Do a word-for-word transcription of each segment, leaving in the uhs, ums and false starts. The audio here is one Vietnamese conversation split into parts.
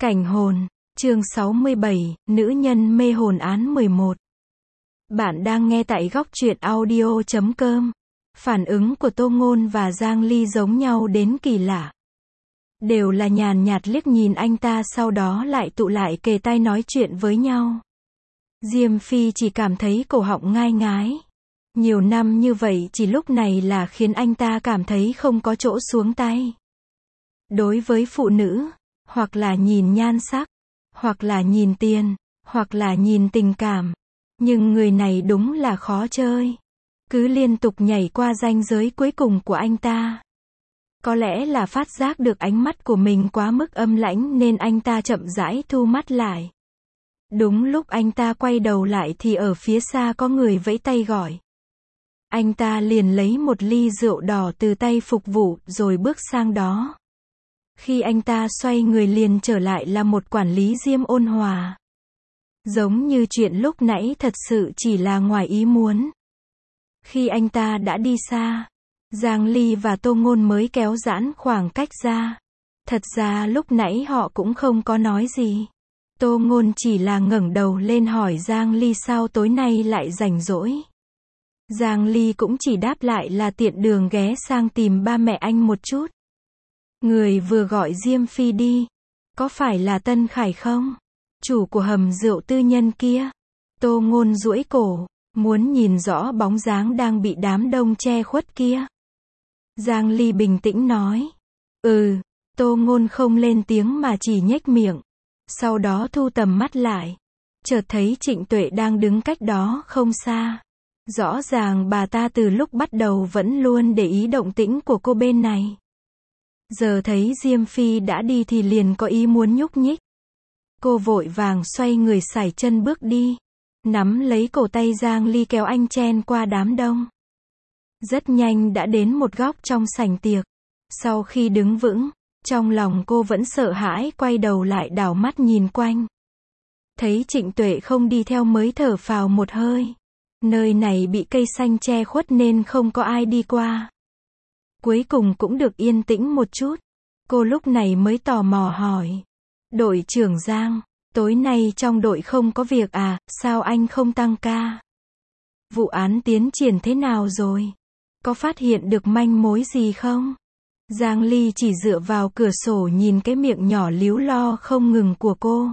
Cảnh hồn, chương sáu mươi bảy, nữ nhân mê hồn án mười một. Bạn đang nghe tại góc truyện audio chấm com. Phản ứng của Tô Ngôn và Giang Ly giống nhau đến kỳ lạ. Đều là nhàn nhạt liếc nhìn anh ta, sau đó lại tụ lại kề tai nói chuyện với nhau. Diêm Phi chỉ cảm thấy cổ họng ngai ngái. Nhiều năm như vậy chỉ lúc này là khiến anh ta cảm thấy không có chỗ xuống tay. Đối với phụ nữ, hoặc là nhìn nhan sắc, hoặc là nhìn tiền, hoặc là nhìn tình cảm. Nhưng người này đúng là khó chơi. Cứ liên tục nhảy qua ranh giới cuối cùng của anh ta. Có lẽ là phát giác được ánh mắt của mình quá mức âm lãnh nên anh ta chậm rãi thu mắt lại. Đúng lúc anh ta quay đầu lại thì ở phía xa có người vẫy tay gọi. Anh ta liền lấy một ly rượu đỏ từ tay phục vụ rồi bước sang đó. Khi anh ta xoay người liền trở lại là một quản lý Diêm ôn hòa. Giống như chuyện lúc nãy thật sự chỉ là ngoài ý muốn. Khi anh ta đã đi xa, Giang Ly và Tô Ngôn mới kéo giãn khoảng cách ra. Thật ra lúc nãy họ cũng không có nói gì. Tô Ngôn chỉ là ngẩng đầu lên hỏi Giang Ly sao tối nay lại rảnh rỗi. Giang Ly cũng chỉ đáp lại là tiện đường ghé sang tìm ba mẹ anh một chút. Người vừa gọi Diêm Phi đi, có phải là Tân Khải không? Chủ của hầm rượu tư nhân kia. Tô Ngôn duỗi cổ, muốn nhìn rõ bóng dáng đang bị đám đông che khuất kia. Giang Ly bình tĩnh nói. Ừ, Tô Ngôn không lên tiếng mà chỉ nhếch miệng. Sau đó thu tầm mắt lại. Chợt thấy Trịnh Tuệ đang đứng cách đó không xa. Rõ ràng bà ta từ lúc bắt đầu vẫn luôn để ý động tĩnh của cô bên này. Giờ thấy Diêm Phi đã đi thì liền có ý muốn nhúc nhích. Cô vội vàng xoay người sải chân bước đi. Nắm lấy cổ tay Giang Ly kéo anh chen qua đám đông. Rất nhanh đã đến một góc trong sảnh tiệc. Sau khi đứng vững, trong lòng cô vẫn sợ hãi quay đầu lại đảo mắt nhìn quanh. Thấy Trịnh Tuệ không đi theo mới thở phào một hơi. Nơi này bị cây xanh che khuất nên không có ai đi qua. Cuối cùng cũng được yên tĩnh một chút. Cô lúc này mới tò mò hỏi. Đội trưởng Giang, tối nay trong đội không có việc à, sao anh không tăng ca? Vụ án tiến triển thế nào rồi? Có phát hiện được manh mối gì không? Giang Ly chỉ dựa vào cửa sổ nhìn cái miệng nhỏ líu lo không ngừng của cô.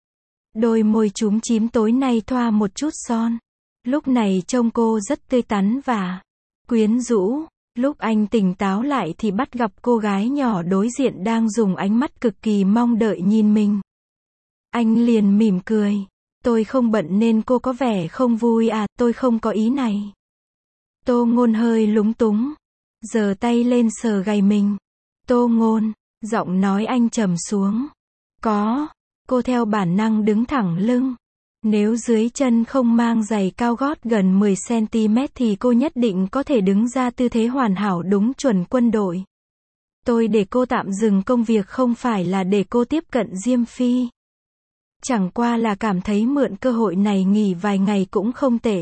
Đôi môi chúm chím tối nay thoa một chút son. Lúc này trông cô rất tươi tắn và quyến rũ. Lúc anh tỉnh táo lại thì bắt gặp cô gái nhỏ đối diện đang dùng ánh mắt cực kỳ mong đợi nhìn mình. Anh liền mỉm cười. Tôi không bận nên cô có vẻ không vui à, tôi không có ý này. Tô Ngôn hơi lúng túng. Giơ tay lên sờ gáy mình. Tô Ngôn, giọng nói anh trầm xuống. Có, cô theo bản năng đứng thẳng lưng. Nếu dưới chân không mang giày cao gót gần mười xăng ti mét thì cô nhất định có thể đứng ra tư thế hoàn hảo đúng chuẩn quân đội. Tôi để cô tạm dừng công việc không phải là để cô tiếp cận Diêm Phi. Chẳng qua là cảm thấy mượn cơ hội này nghỉ vài ngày cũng không tệ.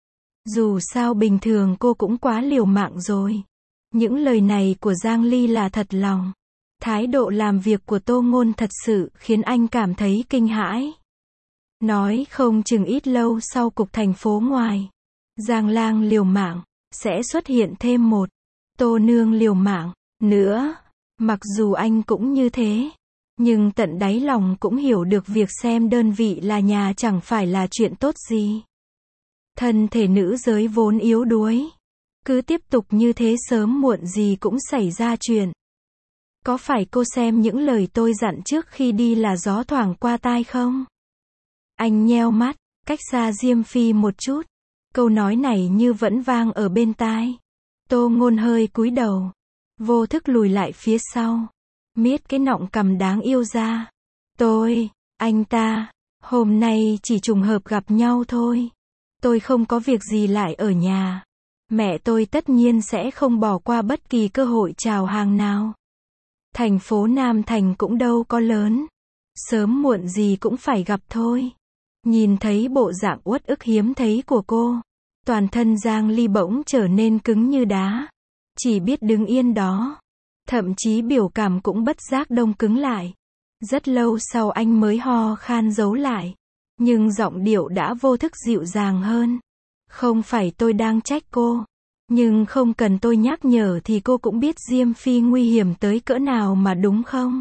Dù sao bình thường cô cũng quá liều mạng rồi. Những lời này của Giang Ly là thật lòng. Thái độ làm việc của Tô Ngôn thật sự khiến anh cảm thấy kinh hãi. Nói không chừng ít lâu sau cục thành phố ngoài. Giang Lang liều mạng, sẽ xuất hiện thêm một Tô Nương liều mạng nữa. Mặc dù anh cũng như thế. Nhưng tận đáy lòng cũng hiểu được việc xem đơn vị là nhà chẳng phải là chuyện tốt gì. Thân thể nữ giới vốn yếu đuối. Cứ tiếp tục như thế sớm muộn gì cũng xảy ra chuyện. Có phải cô xem những lời tôi dặn trước khi đi là gió thoảng qua tai không? Anh nheo mắt, cách xa Diêm Phi một chút. Câu nói này như vẫn vang ở bên tai. Tô Ngôn hơi cúi đầu. Vô thức lùi lại phía sau. Miết cái nọng cằm đáng yêu ra. Tôi, anh ta, hôm nay chỉ trùng hợp gặp nhau thôi. Tôi không có việc gì lại ở nhà. Mẹ tôi tất nhiên sẽ không bỏ qua bất kỳ cơ hội chào hàng nào. Thành phố Nam Thành cũng đâu có lớn. Sớm muộn gì cũng phải gặp thôi. Nhìn thấy bộ dạng uất ức hiếm thấy của cô. Toàn thân Giang Ly bỗng trở nên cứng như đá. Chỉ biết đứng yên đó. Thậm chí biểu cảm cũng bất giác đông cứng lại. Rất lâu sau anh mới ho khan giấu lại. Nhưng giọng điệu đã vô thức dịu dàng hơn. Không phải tôi đang trách cô. Nhưng không cần tôi nhắc nhở thì cô cũng biết Diêm Phi nguy hiểm tới cỡ nào mà đúng không?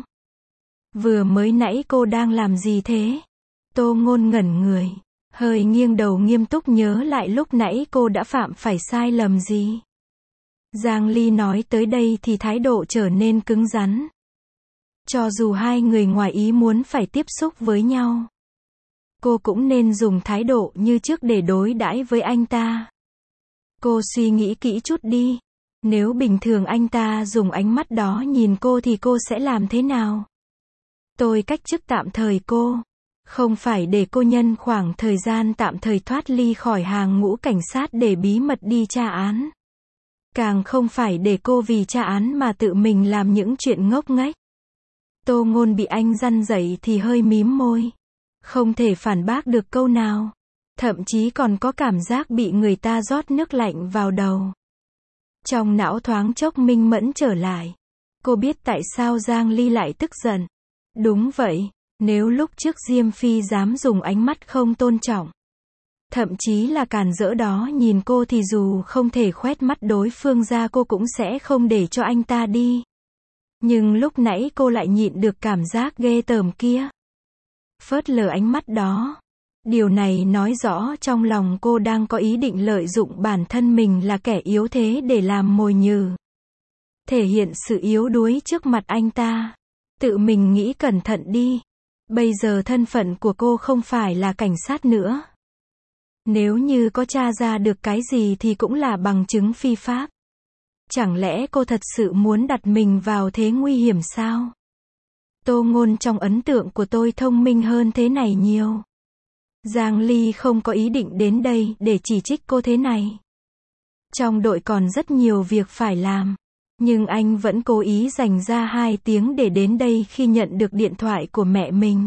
Vừa mới nãy cô đang làm gì thế? Tô Ngôn ngẩn người. Hơi nghiêng đầu nghiêm túc nhớ lại lúc nãy cô đã phạm phải sai lầm gì. Giang Ly nói tới đây thì thái độ trở nên cứng rắn. Cho dù hai người ngoài ý muốn phải tiếp xúc với nhau, cô cũng nên dùng thái độ như trước để đối đãi với anh ta. Cô suy nghĩ kỹ chút đi. Nếu bình thường anh ta dùng ánh mắt đó nhìn cô thì cô sẽ làm thế nào? Tôi cách chức tạm thời cô. Không phải để cô nhân khoảng thời gian tạm thời thoát ly khỏi hàng ngũ cảnh sát để bí mật đi tra án. Càng không phải để cô vì tra án mà tự mình làm những chuyện ngốc nghếch. Tô Ngôn bị anh răn dạy thì hơi mím môi. Không thể phản bác được câu nào. Thậm chí còn có cảm giác bị người ta rót nước lạnh vào đầu. Trong não thoáng chốc minh mẫn trở lại. Cô biết tại sao Giang Ly lại tức giận. Đúng vậy, nếu lúc trước Diêm Phi dám dùng ánh mắt không tôn trọng, thậm chí là càn rỡ đó nhìn cô thì dù không thể khoét mắt đối phương ra cô cũng sẽ không để cho anh ta đi. Nhưng lúc nãy cô lại nhịn được cảm giác ghê tởm kia. Phớt lờ ánh mắt đó. Điều này nói rõ trong lòng cô đang có ý định lợi dụng bản thân mình là kẻ yếu thế để làm mồi nhử. Thể hiện sự yếu đuối trước mặt anh ta. Tự mình nghĩ cẩn thận đi. Bây giờ thân phận của cô không phải là cảnh sát nữa. Nếu như có tra ra được cái gì thì cũng là bằng chứng phi pháp. Chẳng lẽ cô thật sự muốn đặt mình vào thế nguy hiểm sao? Tô Ngôn trong ấn tượng của tôi thông minh hơn thế này nhiều. Giang Ly không có ý định đến đây để chỉ trích cô thế này. Trong đội còn rất nhiều việc phải làm. Nhưng anh vẫn cố ý dành ra hai tiếng để đến đây khi nhận được điện thoại của mẹ mình.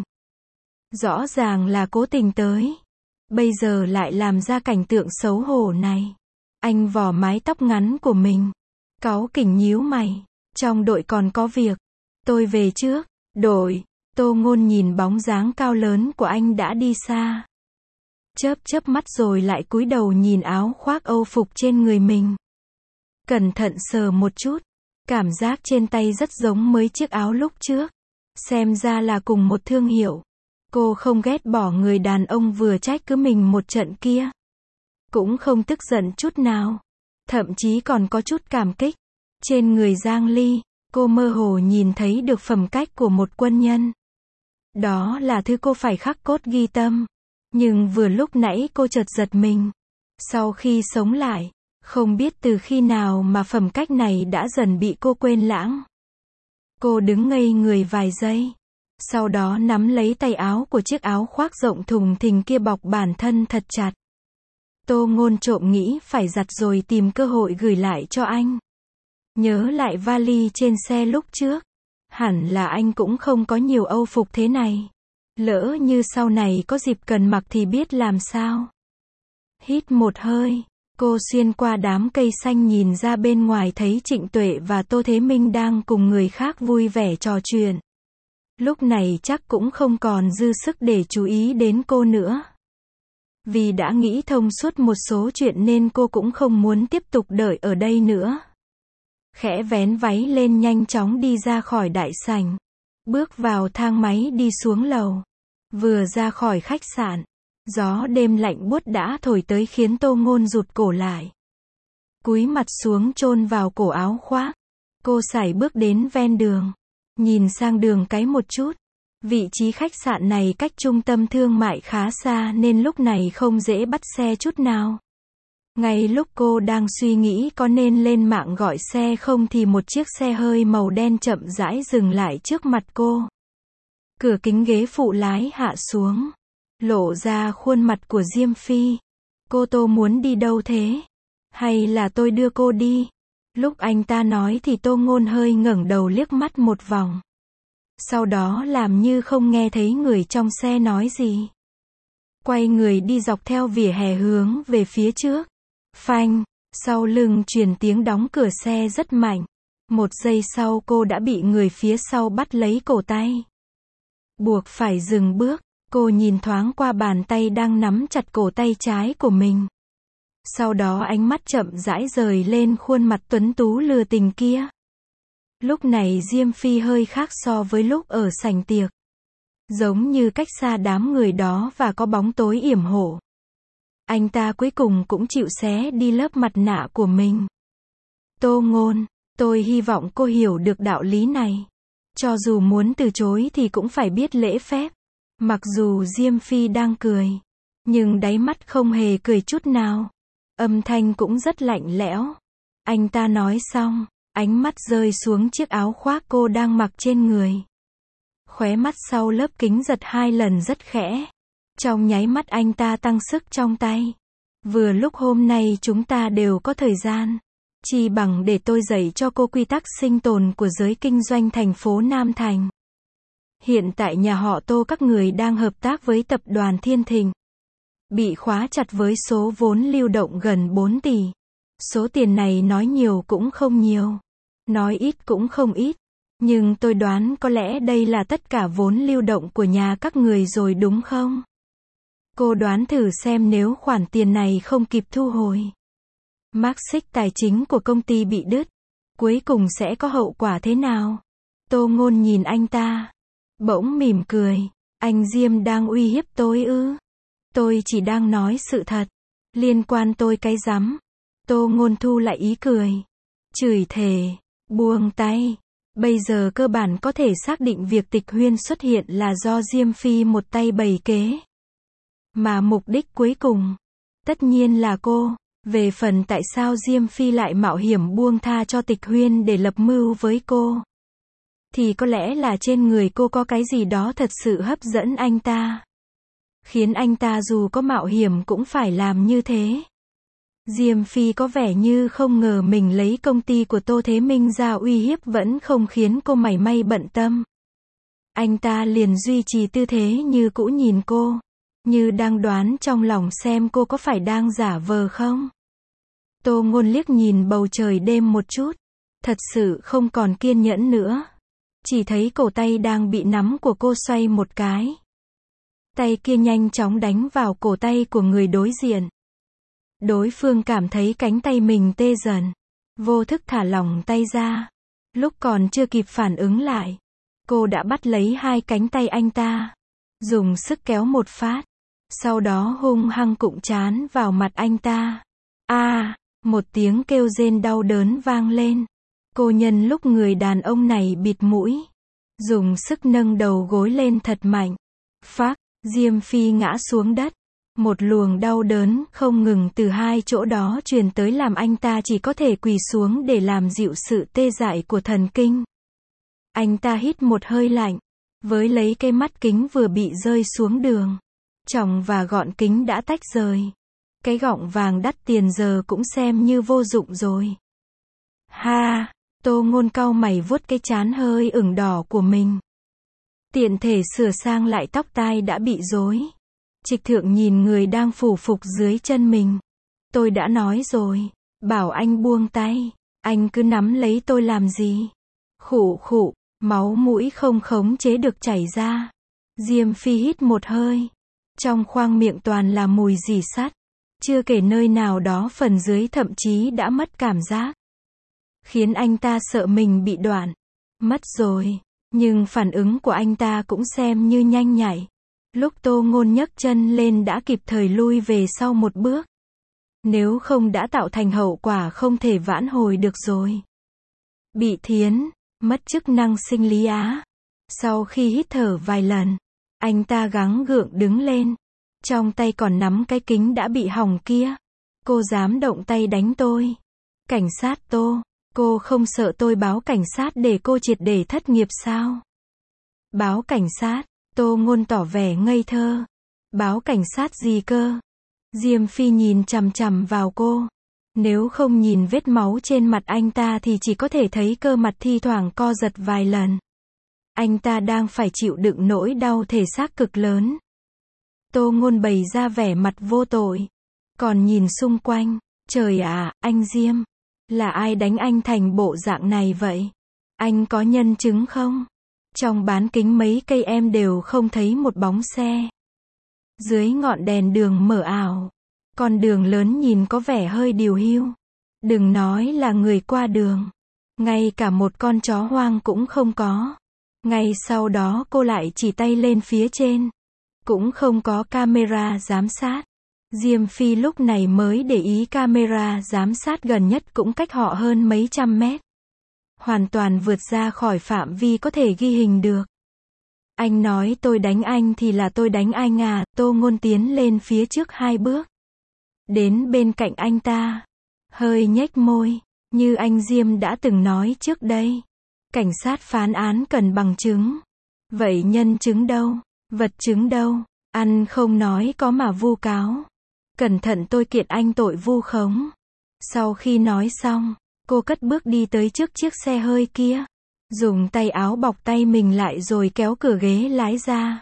Rõ ràng là cố tình tới. Bây giờ lại làm ra cảnh tượng xấu hổ này. Anh vò mái tóc ngắn của mình. Cáu kỉnh nhíu mày. Trong đội còn có việc. Tôi về trước. Đội. Tô Ngôn nhìn bóng dáng cao lớn của anh đã đi xa. Chớp chớp mắt rồi lại cúi đầu nhìn áo khoác Âu phục trên người mình. Cẩn thận sờ một chút. Cảm giác trên tay rất giống mấy chiếc áo lúc trước. Xem ra là cùng một thương hiệu. Cô không ghét bỏ người đàn ông vừa trách cứ mình một trận kia. Cũng không tức giận chút nào. Thậm chí còn có chút cảm kích. Trên người Giang Ly, cô mơ hồ nhìn thấy được phẩm cách của một quân nhân. Đó là thứ cô phải khắc cốt ghi tâm. Nhưng vừa lúc nãy cô chợt giật mình. Sau khi sống lại, không biết từ khi nào mà phẩm cách này đã dần bị cô quên lãng. Cô đứng ngây người vài giây. Sau đó nắm lấy tay áo của chiếc áo khoác rộng thùng thình kia bọc bản thân thật chặt. Tô Ngôn trộm nghĩ phải giặt rồi tìm cơ hội gửi lại cho anh. Nhớ lại vali trên xe lúc trước. Hẳn là anh cũng không có nhiều âu phục thế này. Lỡ như sau này có dịp cần mặc thì biết làm sao. Hít một hơi. Cô xuyên qua đám cây xanh nhìn ra bên ngoài thấy Trịnh Tuệ và Tô Thế Minh đang cùng người khác vui vẻ trò chuyện. Lúc này chắc cũng không còn dư sức để chú ý đến cô nữa. Vì đã nghĩ thông suốt một số chuyện nên cô cũng không muốn tiếp tục đợi ở đây nữa. Khẽ vén váy lên nhanh chóng đi ra khỏi đại sảnh. Bước vào thang máy đi xuống lầu. Vừa ra khỏi khách sạn. Gió đêm lạnh buốt đã thổi tới khiến Tô Ngôn rụt cổ lại. Cúi mặt xuống chôn vào cổ áo khoác. Cô sải bước đến ven đường. Nhìn sang đường cái một chút. Vị trí khách sạn này cách trung tâm thương mại khá xa nên lúc này không dễ bắt xe chút nào. Ngay lúc cô đang suy nghĩ có nên lên mạng gọi xe không thì một chiếc xe hơi màu đen chậm rãi dừng lại trước mặt cô. Cửa kính ghế phụ lái hạ xuống. Lộ ra khuôn mặt của Diêm Phi. Cô Tô muốn đi đâu thế? Hay là tôi đưa cô đi? Lúc anh ta nói thì Tô Ngôn hơi ngẩng đầu liếc mắt một vòng. Sau đó làm như không nghe thấy người trong xe nói gì. Quay người đi dọc theo vỉa hè hướng về phía trước. Phanh, sau lưng truyền tiếng đóng cửa xe rất mạnh. Một giây sau cô đã bị người phía sau bắt lấy cổ tay. buộc phải dừng bước. Cô nhìn thoáng qua bàn tay đang nắm chặt cổ tay trái của mình. Sau đó ánh mắt chậm rãi rời lên khuôn mặt tuấn tú lừa tình kia. Lúc này Diêm Phi hơi khác so với lúc ở sảnh tiệc. Giống như cách xa đám người đó và có bóng tối yểm hộ. Anh ta cuối cùng cũng chịu xé đi lớp mặt nạ của mình. Tô Ngôn, tôi hy vọng cô hiểu được đạo lý này. Cho dù muốn từ chối thì cũng phải biết lễ phép. Mặc dù Diêm Phi đang cười, nhưng đáy mắt không hề cười chút nào. Âm thanh cũng rất lạnh lẽo. Anh ta nói xong, ánh mắt rơi xuống chiếc áo khoác cô đang mặc trên người. Khóe mắt sau lớp kính giật hai lần rất khẽ. Trong nháy mắt anh ta tăng sức trong tay. Vừa lúc hôm nay chúng ta đều có thời gian. Chi bằng để tôi dạy cho cô quy tắc sinh tồn của giới kinh doanh thành phố Nam Thành. Hiện tại nhà họ Tô các người đang hợp tác với tập đoàn Thiên Thịnh. Bị khóa chặt với số vốn lưu động gần bốn tỷ. Số tiền này nói nhiều cũng không nhiều. Nói ít cũng không ít. Nhưng tôi đoán có lẽ đây là tất cả vốn lưu động của nhà các người rồi đúng không? Cô đoán thử xem nếu khoản tiền này không kịp thu hồi. Mác xích tài chính của công ty bị đứt. Cuối cùng sẽ có hậu quả thế nào? Tô Ngôn nhìn anh ta. Bỗng mỉm cười. Anh Diêm đang uy hiếp tôi ư? Tôi chỉ đang nói sự thật. Liên quan tôi cái rắm. Tô Ngôn thu lại ý cười. Chửi thề. Buông tay. Bây giờ cơ bản có thể xác định việc Tịch Huyên xuất hiện là do Diêm Phi một tay bày kế. Mà mục đích cuối cùng, tất nhiên là cô. Về phần tại sao Diêm Phi lại mạo hiểm buông tha cho Tịch Huyên để lập mưu với cô, thì có lẽ là trên người cô có cái gì đó thật sự hấp dẫn anh ta. Khiến anh ta dù có mạo hiểm cũng phải làm như thế. Diêm Phi có vẻ như không ngờ mình lấy công ty của Tô Thế Minh ra uy hiếp vẫn không khiến cô mảy may bận tâm. Anh ta liền duy trì tư thế như cũ nhìn cô, như đang đoán trong lòng xem cô có phải đang giả vờ không. Tô Ngôn liếc nhìn bầu trời đêm một chút, thật sự không còn kiên nhẫn nữa. Chỉ thấy cổ tay đang bị nắm của cô xoay một cái. Tay kia nhanh chóng đánh vào cổ tay của người đối diện. Đối phương cảm thấy cánh tay mình tê dần, vô thức thả lỏng tay ra. Lúc còn chưa kịp phản ứng lại, cô đã bắt lấy hai cánh tay anh ta, dùng sức kéo một phát, sau đó hung hăng cụng trán vào mặt anh ta. A, à, một tiếng kêu rên đau đớn vang lên. Cô nhân lúc người đàn ông này bịt mũi, dùng sức nâng đầu gối lên thật mạnh. Phác, Diêm Phi ngã xuống đất. Một luồng đau đớn không ngừng từ hai chỗ đó truyền tới làm anh ta chỉ có thể quỳ xuống để làm dịu sự tê dại của thần kinh. Anh ta hít một hơi lạnh, với lấy cây mắt kính vừa bị rơi xuống đường. Tròng và gọn kính đã tách rời. Cái gọng vàng đắt tiền giờ cũng xem như vô dụng rồi. Ha, Tô Ngôn cau mày vuốt cái trán hơi ửng đỏ của mình. Tiện thể sửa sang lại tóc tai đã bị rối. Trịch Thượng nhìn người đang phủ phục dưới chân mình. Tôi đã nói rồi, bảo anh buông tay, anh cứ nắm lấy tôi làm gì? Khụ khụ, máu mũi không khống chế được chảy ra. Diêm Phi hít một hơi. Trong khoang miệng toàn là mùi rỉ sắt. Chưa kể nơi nào đó phần dưới thậm chí đã mất cảm giác. Khiến anh ta sợ mình bị đoạn. Mất rồi. Nhưng phản ứng của anh ta cũng xem như nhanh nhạy. Lúc Tô Ngôn nhấc chân lên đã kịp thời lui về sau một bước. Nếu không đã tạo thành hậu quả không thể vãn hồi được rồi. Bị thiến, mất chức năng sinh lý á. Sau khi hít thở vài lần, anh ta gắng gượng đứng lên. Trong tay còn nắm cái kính đã bị hỏng kia. Cô dám động tay đánh tôi. Cảnh sát Tô, cô không sợ tôi báo cảnh sát để cô triệt để thất nghiệp sao? Báo cảnh sát? Tô Ngôn tỏ vẻ ngây thơ. Báo cảnh sát gì cơ? Diêm Phi nhìn chằm chằm vào cô. Nếu không nhìn vết máu trên mặt anh ta thì chỉ có thể thấy cơ mặt thi thoảng co giật vài lần. Anh ta đang phải chịu đựng nỗi đau thể xác cực lớn. Tô Ngôn bày ra vẻ mặt vô tội. Còn nhìn xung quanh. Trời ạ, anh Diêm. Là ai đánh anh thành bộ dạng này vậy? Anh có nhân chứng không? Trong bán kính mấy cây em đều không thấy một bóng xe. Dưới ngọn đèn đường mờ ảo, con đường lớn nhìn có vẻ hơi điều hiu. Đừng nói là người qua đường, ngay cả một con chó hoang cũng không có. Ngay sau đó cô lại chỉ tay lên phía trên. Cũng không có camera giám sát. Diêm Phi lúc này mới để ý camera giám sát gần nhất cũng cách họ hơn mấy trăm mét. Hoàn toàn vượt ra khỏi phạm vi có thể ghi hình được. Anh nói tôi đánh anh thì là tôi đánh anh à, Tô Ngôn tiến lên phía trước hai bước. Đến bên cạnh anh ta. Hơi nhếch môi, như anh Diêm đã từng nói trước đây. Cảnh sát phán án cần bằng chứng. Vậy nhân chứng đâu? Vật chứng đâu? Ăn không nói có mà vu cáo. Cẩn thận tôi kiện anh tội vu khống. Sau khi nói xong, cô cất bước đi tới trước chiếc xe hơi kia. Dùng tay áo bọc tay mình lại rồi kéo cửa ghế lái ra.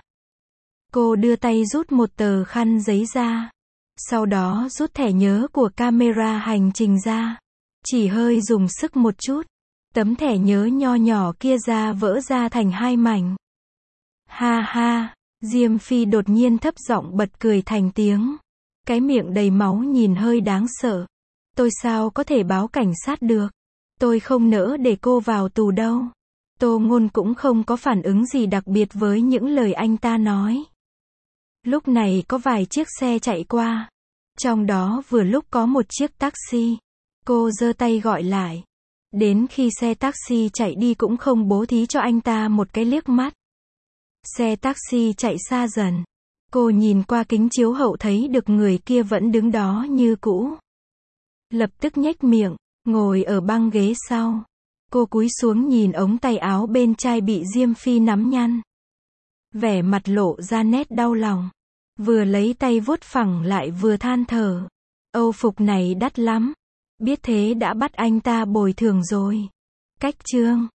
Cô đưa tay rút một tờ khăn giấy ra. Sau đó rút thẻ nhớ của camera hành trình ra. Chỉ hơi dùng sức một chút. Tấm thẻ nhớ nho nhỏ kia ra vỡ ra thành hai mảnh. Ha ha, Diêm Phi đột nhiên thấp giọng bật cười thành tiếng. Cái miệng đầy máu nhìn hơi đáng sợ. Tôi sao có thể báo cảnh sát được? Tôi không nỡ để cô vào tù đâu. Tô Ngôn cũng không có phản ứng gì đặc biệt với những lời anh ta nói. Lúc này có vài chiếc xe chạy qua. Trong đó vừa lúc có một chiếc taxi. Cô giơ tay gọi lại. Đến khi xe taxi chạy đi cũng không bố thí cho anh ta một cái liếc mắt. Xe taxi chạy xa dần. Cô nhìn qua kính chiếu hậu thấy được người kia vẫn đứng đó như cũ. Lập tức nhếch miệng, ngồi ở băng ghế sau. Cô cúi xuống nhìn ống tay áo bên trai bị Diêm Phi nắm nhăn. Vẻ mặt lộ ra nét đau lòng. Vừa lấy tay vuốt phẳng lại vừa than thở. Âu phục này đắt lắm. Biết thế đã bắt anh ta bồi thường rồi. Cách chương